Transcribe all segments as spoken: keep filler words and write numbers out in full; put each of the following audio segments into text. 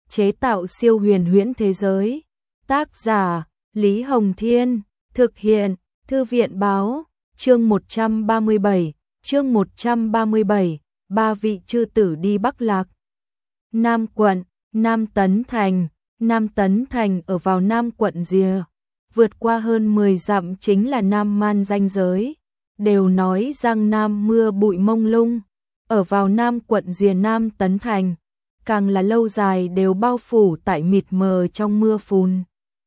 chế tạo siêu huyền huyễn thế giới. Tác giả Lý Hồng Thiên, thực hiện Thư viện Báo. Chương một trăm ba mươi bảy, chương một trăm ba mươi bảy, ba vị chư tử đi Bắc Lạc. Nam quận, Nam Tấn Thành, Nam Tấn Thành ở vào Nam quận rìa, vượt qua hơn mười dặm chính là Nam Man ranh giới. Đều nói Giang Nam mưa bụi mông lung, ở vào Nam quận rìa Nam Tấn Thành, càng là lâu dài đều bao phủ tại mịt mờ trong mưa phùn.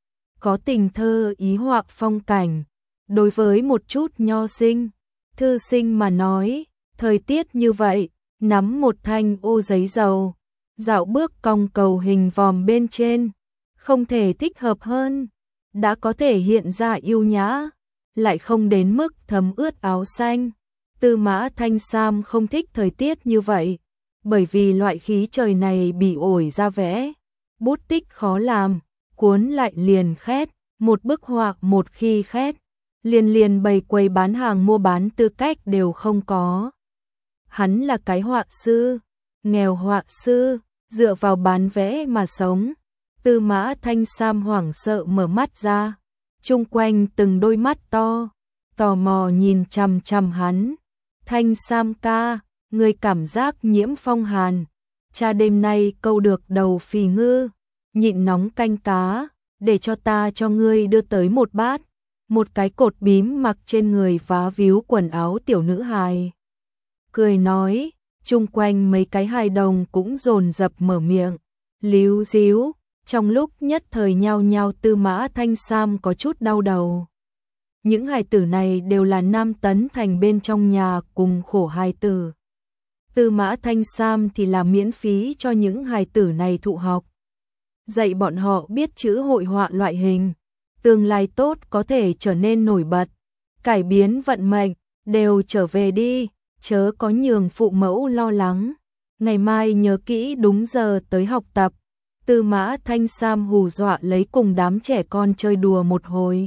Có tình thơ ý họa phong cảnh. Đối với một chút nho sinh, thư sinh mà nói, thời tiết như vậy, nắm một thanh ô giấy dầu, dạo bước cong cầu hình vòm bên trên, không thể thích hợp hơn, đã có thể hiện ra yêu nhã, lại không đến mức thấm ướt áo xanh. Tư Mã Thanh Sam không thích thời tiết như vậy, bởi vì loại khí trời này bị ổi ra vẽ, bút tích khó làm, cuốn lại liền khét, một bức họa một khi khét, liền liền bày quầy bán hàng mua bán tư cách đều không có. Hắn là cái họa sư, nghèo họa sư, dựa vào bán vẽ mà sống. Tư Mã Thanh Sam hoảng sợ mở mắt ra, chung quanh từng đôi mắt to, tò mò nhìn chằm chằm hắn. Thanh Sam ca, người cảm giác nhiễm phong hàn, cha đêm nay câu được đầu phì ngư, nhịn nóng canh cá, để cho ta cho ngươi đưa tới một bát. Một cái cột bím mặc trên người vá víu quần áo tiểu nữ hài cười nói, chung quanh mấy cái hài đồng cũng dồn dập mở miệng, líu díu, trong lúc nhất thời nhao nhao. Tư Mã Thanh Sam có chút đau đầu. Những hài tử này đều là Nam Tấn Thành bên trong nhà cùng khổ hài tử. Tư Mã Thanh Sam thì là miễn phí cho những hài tử này thụ học, dạy bọn họ biết chữ hội họa loại hình, tương lai tốt có thể trở nên nổi bật, cải biến vận mệnh. Đều trở về đi, chớ có nhường phụ mẫu lo lắng, ngày mai nhớ kỹ đúng giờ tới học tập. Tư Mã Thanh Sam hù dọa lấy cùng đám trẻ con chơi đùa một hồi.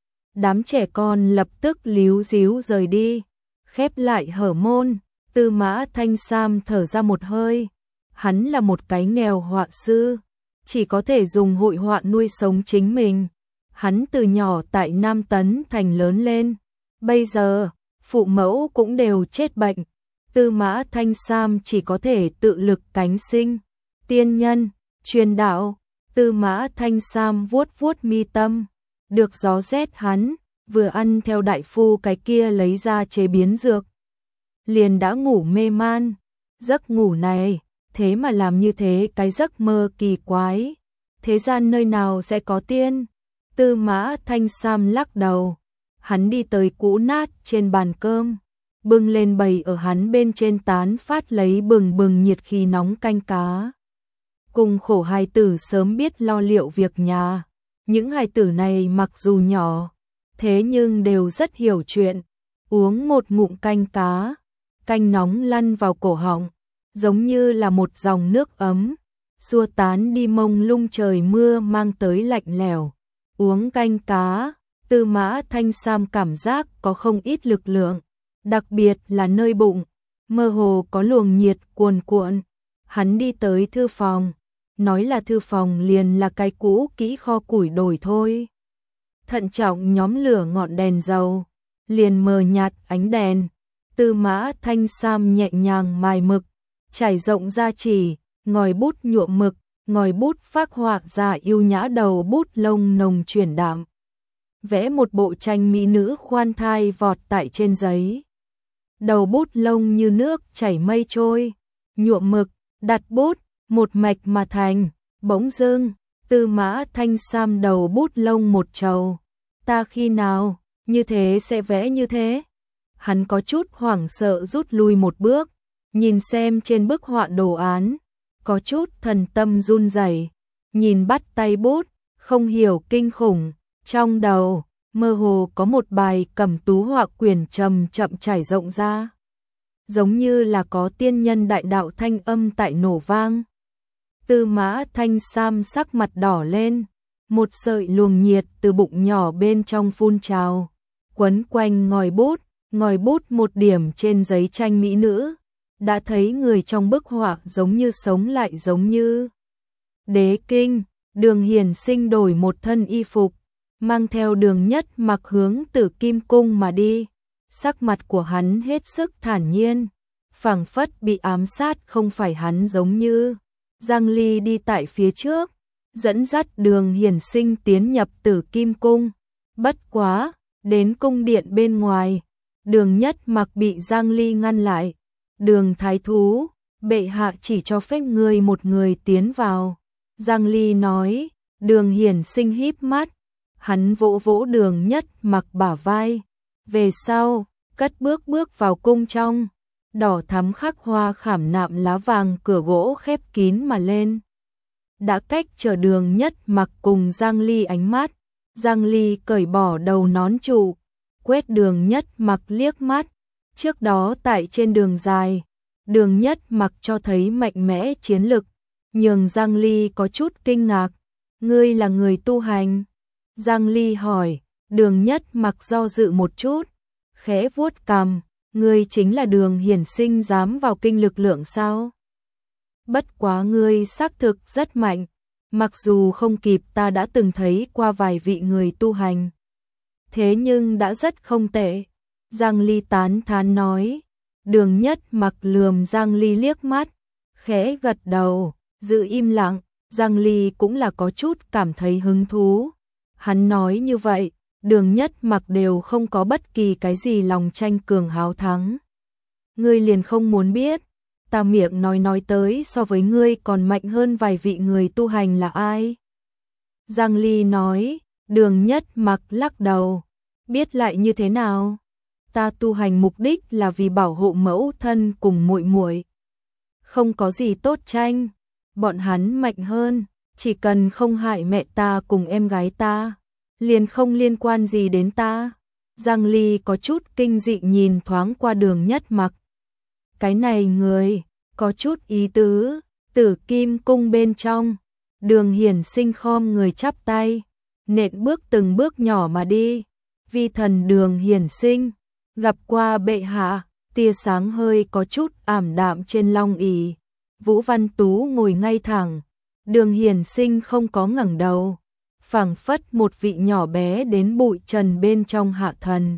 Đám trẻ con lập tức líu díu rời đi, khép lại hở môn. Tư Mã Thanh Sam thở ra một hơi, hắn là một cái nghèo họa sư, chỉ có thể dùng hội họa nuôi sống chính mình. Hắn từ nhỏ tại Nam Tấn Thành lớn lên, bây giờ phụ mẫu cũng đều chết bệnh, Tư Mã Thanh Sam chỉ có thể tự lực cánh sinh. Tiên nhân, truyền đạo. Tư Mã Thanh Sam vuốt vuốt mi tâm, được gió rét hắn vừa ăn theo đại phu cái kia lấy ra chế biến dược, liền đã ngủ mê man. Giấc ngủ này, thế mà làm như thế cái giấc mơ kỳ quái, thế gian nơi nào sẽ có tiên? Tư Mã Thanh Sam lắc đầu, hắn đi tới cũ nát trên bàn cơm, bưng lên bày ở hắn bên trên tán phát lấy bừng bừng nhiệt khí nóng canh cá. Cùng khổ hài tử sớm biết lo liệu việc nhà, những hài tử này mặc dù nhỏ, thế nhưng đều rất hiểu chuyện. Uống một ngụm canh cá, canh nóng lăn vào cổ họng, giống như là một dòng nước ấm, xua tán đi mông lung trời mưa mang tới lạnh lẽo. Uống canh cá, Tư Mã Thanh Sam cảm giác có không ít lực lượng, đặc biệt là nơi bụng, mơ hồ có luồng nhiệt cuồn cuộn. Hắn đi tới thư phòng, nói là thư phòng liền là cái cũ kỹ kho củi đổi thôi. Thận trọng nhóm lửa ngọn đèn dầu, liền mờ nhạt ánh đèn. Tư Mã Thanh Sam nhẹ nhàng mài mực, trải rộng ra chỉ, ngòi bút nhuộm mực, ngòi bút phác họa ra yêu nhã đầu bút lông nồng chuyển đạm. Vẽ một bộ tranh mỹ nữ khoan thai vọt tại trên giấy. Đầu bút lông như nước chảy mây trôi, nhuộm mực, đặt bút, một mạch mà thành. Bỗng dưng, Tư Mã Thanh Sam đầu bút lông một trầu. Ta khi nào, như thế sẽ vẽ như thế? Hắn có chút hoảng sợ rút lui một bước, nhìn xem trên bức họa đồ án, có chút thần tâm run rẩy, nhìn bắt tay bút, không hiểu kinh khủng, trong đầu mơ hồ có một bài cẩm tú họa quyển chậm chậm trải rộng ra, giống như là có tiên nhân đại đạo thanh âm tại nổ vang. Tư Mã Thanh Sam sắc mặt đỏ lên, một sợi luồng nhiệt từ bụng nhỏ bên trong phun trào, quấn quanh ngòi bút, ngòi bút một điểm trên giấy tranh mỹ nữ, đã thấy người trong bức họa giống như sống lại, giống như Đế kinh, Đường Hiển Sinh đổi một thân y phục, mang theo Đường Nhất Mặc hướng Tử Kim cung mà đi. Sắc mặt của hắn hết sức thản nhiên, phảng phất bị ám sát, không phải hắn giống như Giang Ly đi tại phía trước, dẫn dắt Đường Hiển Sinh tiến nhập Tử Kim cung. Bất quá, đến cung điện bên ngoài, Đường Nhất Mặc bị Giang Ly ngăn lại. Đường thái thú, bệ hạ chỉ cho phép người một người tiến vào. Giang Ly nói. Đường Hiển Sinh híp mắt, hắn vỗ vỗ Đường Nhất Mặc bả vai. Về sau, cất bước bước vào cung trong. Đỏ thắm khắc hoa khảm nạm lá vàng cửa gỗ khép kín mà lên. Đã cách chờ Đường Nhất Mặc cùng Giang Ly ánh mắt. Giang Ly cởi bỏ đầu nón trụ, quét Đường Nhất Mặc liếc mắt. Trước đó tại trên đường dài, Đường Nhất Mặc cho thấy mạnh mẽ chiến lực, nhường Giang Ly có chút kinh ngạc. Ngươi là người tu hành? Giang Ly hỏi. Đường Nhất Mặc do dự một chút, khẽ vuốt cằm. Ngươi chính là Đường Hiển Sinh dám vào kinh lực lượng sao? Bất quá ngươi xác thực rất mạnh, mặc dù không kịp ta đã từng thấy qua vài vị người tu hành. Thế nhưng đã rất không tệ. Giang Ly tán thán nói. Đường Nhất Mặc lườm Giang Ly liếc mắt, khẽ gật đầu, giữ im lặng. Giang Ly cũng là có chút cảm thấy hứng thú. Hắn nói như vậy, Đường Nhất Mặc đều không có bất kỳ cái gì lòng tranh cường háo thắng. Ngươi liền không muốn biết, ta miệng nói nói tới so với ngươi còn mạnh hơn vài vị người tu hành là ai? Giang Ly nói. Đường Nhất Mặc lắc đầu. Biết lại như thế nào? Ta tu hành mục đích là vì bảo hộ mẫu thân cùng muội muội. Không có gì tốt tranh. Bọn hắn mạnh hơn, chỉ cần không hại mẹ ta cùng em gái ta, liền không liên quan gì đến ta. Giang Ly có chút kinh dị nhìn thoáng qua Đường Nhất Mặc. Cái này người, có chút ý tứ. Tử Kim cung bên trong, Đường Hiển Sinh khom người chắp tay, nện bước từng bước nhỏ mà đi. Vi thần Đường Hiển Sinh, gặp qua bệ hạ. Tia sáng hơi có chút ảm đạm trên long ỷ. Vũ Văn Tú ngồi ngay thẳng, Đường Hiển Sinh không có ngẩng đầu, phảng phất một vị nhỏ bé đến bụi trần bên trong hạ thần.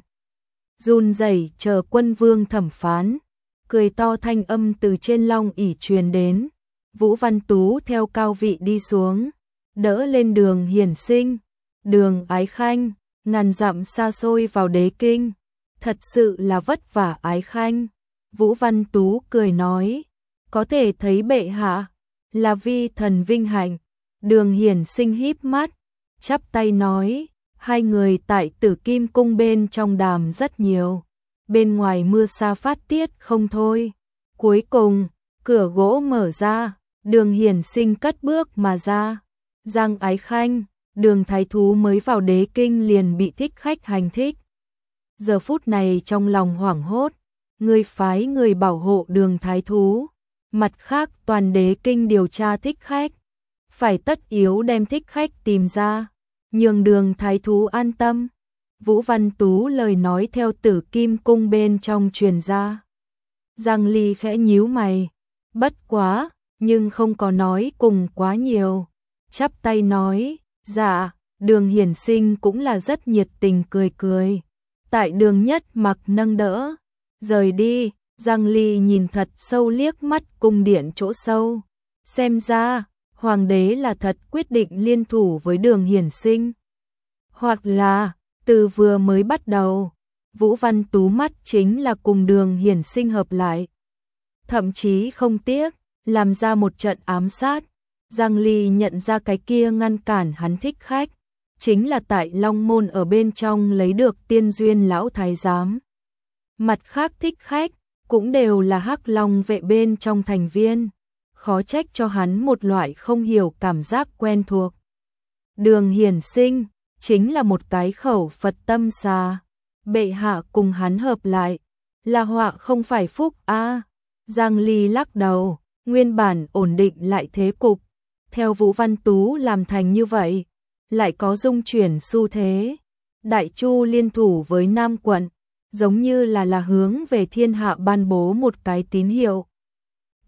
Run rẩy chờ quân vương thẩm phán, cười to thanh âm từ trên long ỷ truyền đến. Vũ Văn Tú theo cao vị đi xuống, đỡ lên Đường Hiển Sinh. Đường Ái Khanh, ngàn dặm xa xôi vào đế kinh, thật sự là vất vả Ái Khanh. Vũ Văn Tú cười nói. Có thể thấy bệ hạ, là vi thần vinh hạnh. Đường Hiển Sinh híp mắt, chắp tay nói. Hai người tại Tử Kim cung bên trong đàm rất nhiều, bên ngoài mưa sa phát tiết không thôi. Cuối cùng, cửa gỗ mở ra, Đường Hiển Sinh cất bước mà ra. Giang Ái Khanh, Đường thái thú mới vào đế kinh liền bị thích khách hành thích. Giờ phút này trong lòng hoảng hốt, người phái người bảo hộ Đường thái thú. Mặt khác toàn đế kinh điều tra thích khách, phải tất yếu đem thích khách tìm ra, nhường Đường thái thú an tâm. Vũ Văn Tú lời nói theo Tử Kim cung bên trong truyền ra. Giang Ly khẽ nhíu mày, bất quá, nhưng không có nói cùng quá nhiều. Chắp tay nói, dạ. Đường Hiển Sinh cũng là rất nhiệt tình cười cười. Tại Đường Nhất Mặc nâng đỡ, rời đi. Giang Ly nhìn thật sâu liếc mắt cung điện chỗ sâu. Xem ra, hoàng đế là thật quyết định liên thủ với Đường Hiển Sinh. Hoặc là, từ vừa mới bắt đầu, Vũ Văn Tú mắt chính là cùng Đường Hiển Sinh hợp lại. Thậm chí không tiếc, làm ra một trận ám sát. Giang Ly nhận ra cái kia ngăn cản hắn thích khách, chính là tại Long Môn ở bên trong lấy được tiên duyên lão thái giám. Mặt khác thích khách, cũng đều là Hắc Long vệ bên trong thành viên, khó trách cho hắn một loại không hiểu cảm giác quen thuộc. Đường Hiển Sinh, chính là một cái khẩu Phật tâm xà, bệ hạ cùng hắn hợp lại, là họa không phải phúc a. À. Giang Ly lắc đầu, nguyên bản ổn định lại thế cục, theo Vũ Văn Tú làm thành như vậy, lại có dung chuyển xu thế. Đại Chu liên thủ với Nam quận, giống như là là hướng về thiên hạ ban bố một cái tín hiệu.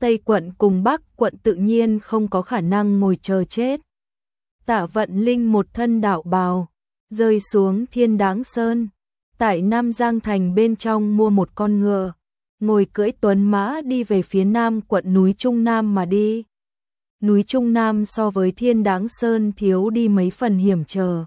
Tây quận cùng Bắc quận tự nhiên không có khả năng ngồi chờ chết. Tạ Vận Linh một thân đạo bào, rơi xuống Thiên Đáng Sơn, tại Nam Giang Thành bên trong mua một con ngựa, ngồi cưỡi tuấn mã đi về phía Nam quận núi Trung Nam mà đi. Núi Trung Nam so với Thiên Đáng Sơn thiếu đi mấy phần hiểm trở.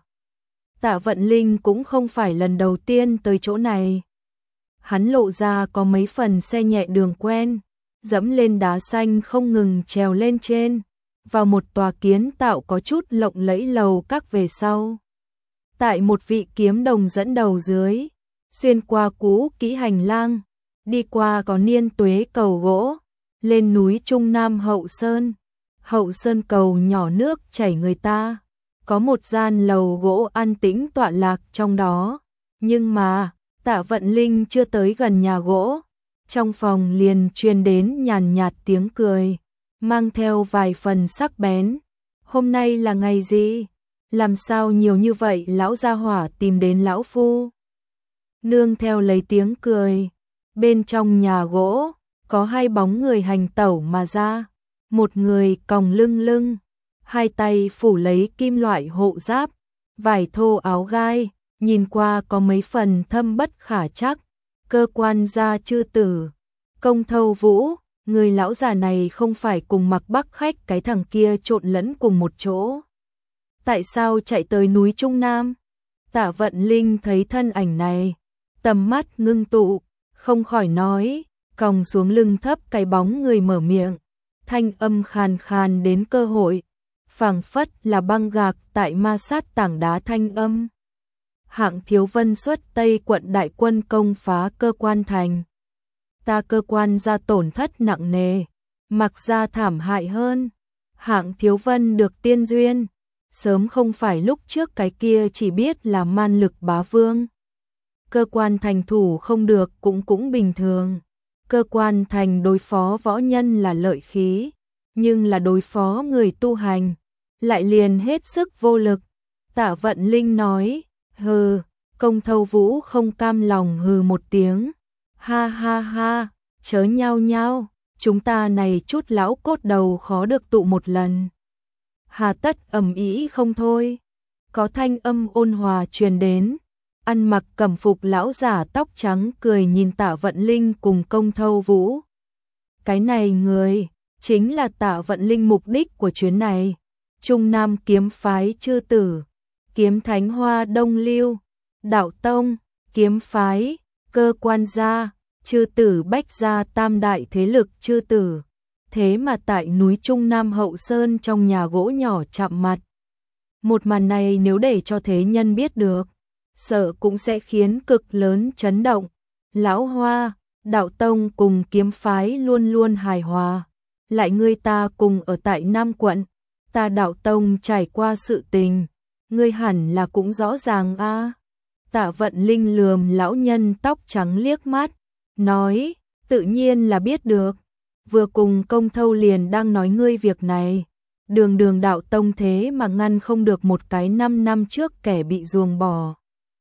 Tạ Vận Linh cũng không phải lần đầu tiên tới chỗ này. Hắn lộ ra có mấy phần xe nhẹ đường quen, dẫm lên đá xanh không ngừng trèo lên trên, vào một tòa kiến tạo có chút lộng lẫy lầu các về sau. Tại một vị kiếm đồng dẫn đầu dưới, xuyên qua cũ kỹ hành lang, đi qua có niên tuế cầu gỗ, lên núi Trung Nam Hậu Sơn. Hậu Sơn cầu nhỏ nước chảy người ta, có một gian lầu gỗ an tĩnh tọa lạc trong đó, nhưng mà Tạ Vận Linh chưa tới gần nhà gỗ, trong phòng liền truyền đến nhàn nhạt tiếng cười, mang theo vài phần sắc bén. Hôm nay là ngày gì? Làm sao nhiều như vậy lão gia hỏa tìm đến lão phu? Nương theo lấy tiếng cười, bên trong nhà gỗ có hai bóng người hành tẩu mà ra, một người còng lưng lưng, hai tay phủ lấy kim loại hộ giáp, vải thô áo gai, nhìn qua có mấy phần thâm bất khả trắc, cơ quan gia chư tử. Công Thâu Vũ, người lão già này không phải cùng Mặc Bắc khách cái thằng kia trộn lẫn cùng một chỗ. Tại sao chạy tới núi Trung Nam? Tạ Vận Linh thấy thân ảnh này, tầm mắt ngưng tụ, không khỏi nói, còng xuống lưng thấp cái bóng người mở miệng, thanh âm khàn khàn đến cơ hội, phảng phất là băng gạc tại ma sát tảng đá thanh âm. Hạng Thiếu Vân xuất Tây quận đại quân công phá cơ quan thành. Ta cơ quan ra tổn thất nặng nề, Mặc ra thảm hại hơn. Hạng Thiếu Vân được tiên duyên, sớm không phải lúc trước cái kia chỉ biết là man lực bá vương. Cơ quan thành thủ không được cũng cũng bình thường. Cơ quan thành đối phó võ nhân là lợi khí, nhưng là đối phó người tu hành, lại liền hết sức vô lực. Tạ Vận Linh nói, hừ, Công Thâu Vũ không cam lòng hừ một tiếng. Ha ha ha, chớ nhao nhao, chúng ta này chút lão cốt đầu khó được tụ một lần. Hà tất ầm ĩ không thôi. Có thanh âm ôn hòa truyền đến, ăn mặc cẩm phục lão giả tóc trắng cười nhìn Tạ Vận Linh cùng Công Thâu Vũ. Cái này người, chính là Tạ Vận Linh mục đích của chuyến này. Trung Nam kiếm phái chư tử, kiếm thánh Hoa Đông Lưu, đạo tông, kiếm phái, cơ quan gia, chư tử bách gia tam đại thế lực chư tử. Thế mà tại núi Trung Nam Hậu Sơn trong nhà gỗ nhỏ chạm mặt. Một màn này nếu để cho thế nhân biết được, sợ cũng sẽ khiến cực lớn chấn động. Lão Hoa, đạo tông cùng kiếm phái luôn luôn hài hòa. Lại ngươi ta cùng ở tại Nam quận, ta đạo tông trải qua sự tình, ngươi hẳn là cũng rõ ràng a. À. Tạ Vận Linh lườm lão nhân tóc trắng liếc mắt, nói, tự nhiên là biết được. Vừa cùng Công Thâu liền đang nói ngươi việc này, đường đường đạo tông thế mà ngăn không được một cái năm năm trước kẻ bị ruồng bỏ.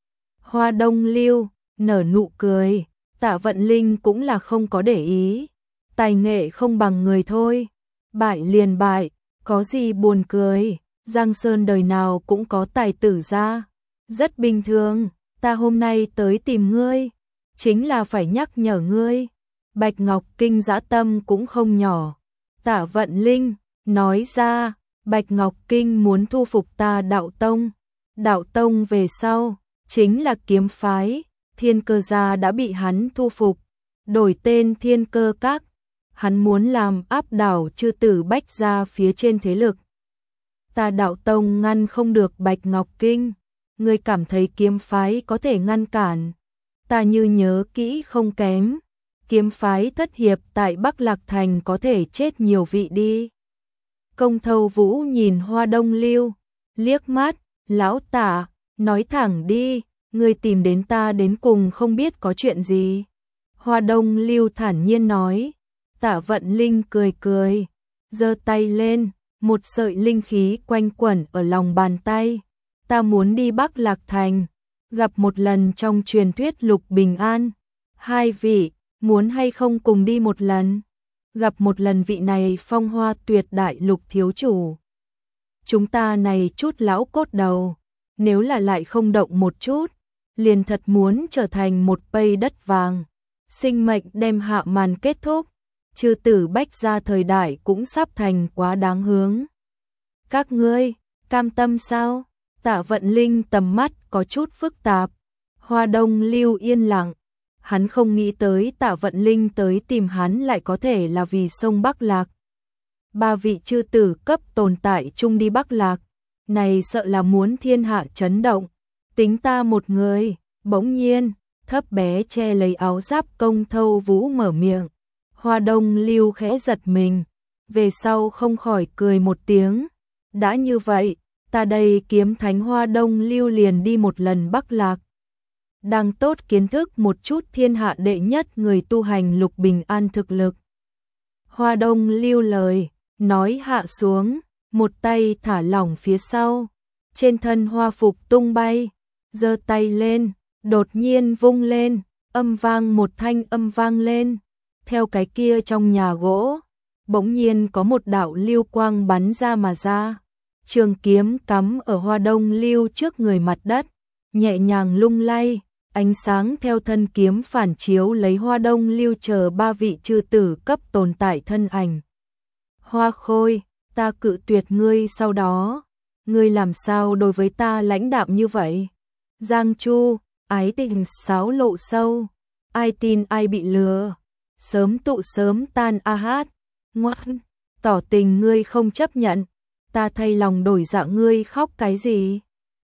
Hoa Đông Lưu nở nụ cười, Tạ Vận Linh cũng là không có để ý, tài nghệ không bằng người thôi, bại liền bại, có gì buồn cười, Giang Sơn đời nào cũng có tài tử ra, rất bình thường. Ta hôm nay tới tìm ngươi, chính là phải nhắc nhở ngươi, Bạch Ngọc Kinh dã tâm cũng không nhỏ. Tạ Vận Linh nói ra, Bạch Ngọc Kinh muốn thu phục ta đạo tông, đạo tông về sau, chính là kiếm phái, Thiên Cơ gia đã bị hắn thu phục, đổi tên Thiên Cơ Các, hắn muốn làm áp đảo chư tử bách gia phía trên thế lực. Ta đạo tông ngăn được được Bạch Ngọc Kinh, ngươi cảm thấy kiếm phái có thể ngăn cản? Ta như nhớ kỹ không kém, kiếm phái thất hiệp tại Bắc Lạc Thành có thể chết nhiều vị đi. Công Thâu Vũ nhìn Hoa Đông Lưu, liếc mắt, lão Tạ, nói thẳng đi, ngươi tìm đến ta đến cùng không biết có chuyện gì. Hoa Đông Lưu thản nhiên nói. Tạ Vận Linh cười cười, giơ tay lên, một sợi linh khí quanh quẩn ở lòng bàn tay. Ta muốn đi Bắc Lạc Thành, gặp một lần trong truyền thuyết Lục Bình An. Hai vị, muốn hay không cùng đi một lần? gặp một lần vị này phong hoa tuyệt đại lục thiếu chủ. Chúng ta này chút lão cốt đầu, nếu là lại không động một chút, liền thật muốn trở thành một pây đất vàng. Sinh mệnh đem hạ màn kết thúc, chư tử bách gia thời đại cũng sắp thành quá đáng hướng. Các ngươi, cam tâm sao? Tạ Vận Linh tầm mắt có chút phức tạp. Hoa Đông Lưu yên lặng, hắn không nghĩ tới Tạ Vận Linh tới tìm hắn lại có thể là vì sông Bắc Lạc. Ba vị chư tử cấp tồn tại chung đi Bắc Lạc, này sợ là muốn thiên hạ chấn động. Tính ta một người, bỗng nhiên, thấp bé che lấy áo giáp công thâu vũ mở miệng. Hoa Đông Lưu khẽ giật mình, về sau không khỏi cười một tiếng. Đã như vậy, ta đây kiếm thánh Hoa Đông Lưu liền đi một lần Bắc Lạc. Đang tốt kiến thức một chút thiên hạ đệ nhất người tu hành lục bình an thực lực. Hoa Đông Lưu lời, nói hạ xuống, một tay thả lỏng phía sau. Trên thân hoa phục tung bay, giơ tay lên, đột nhiên vung lên, âm vang một thanh âm vang lên. Theo cái kia trong nhà gỗ, bỗng nhiên có một đạo lưu quang bắn ra mà ra. Trường kiếm cắm ở Hoa Đông Lưu trước người mặt đất, nhẹ nhàng lung lay, ánh sáng theo thân kiếm phản chiếu lấy Hoa Đông Lưu chờ ba vị chư tử cấp tồn tại thân ảnh. Hoa Khôi, ta cự tuyệt ngươi sau đó, ngươi làm sao đối với ta lãnh đạm như vậy? Giang Chu, ái tình sáo lộ sâu, ai tin ai bị lừa, sớm tụ sớm tan a hát, ngoan, tỏ tình ngươi không chấp nhận, ta thay lòng đổi dạ ngươi khóc cái gì?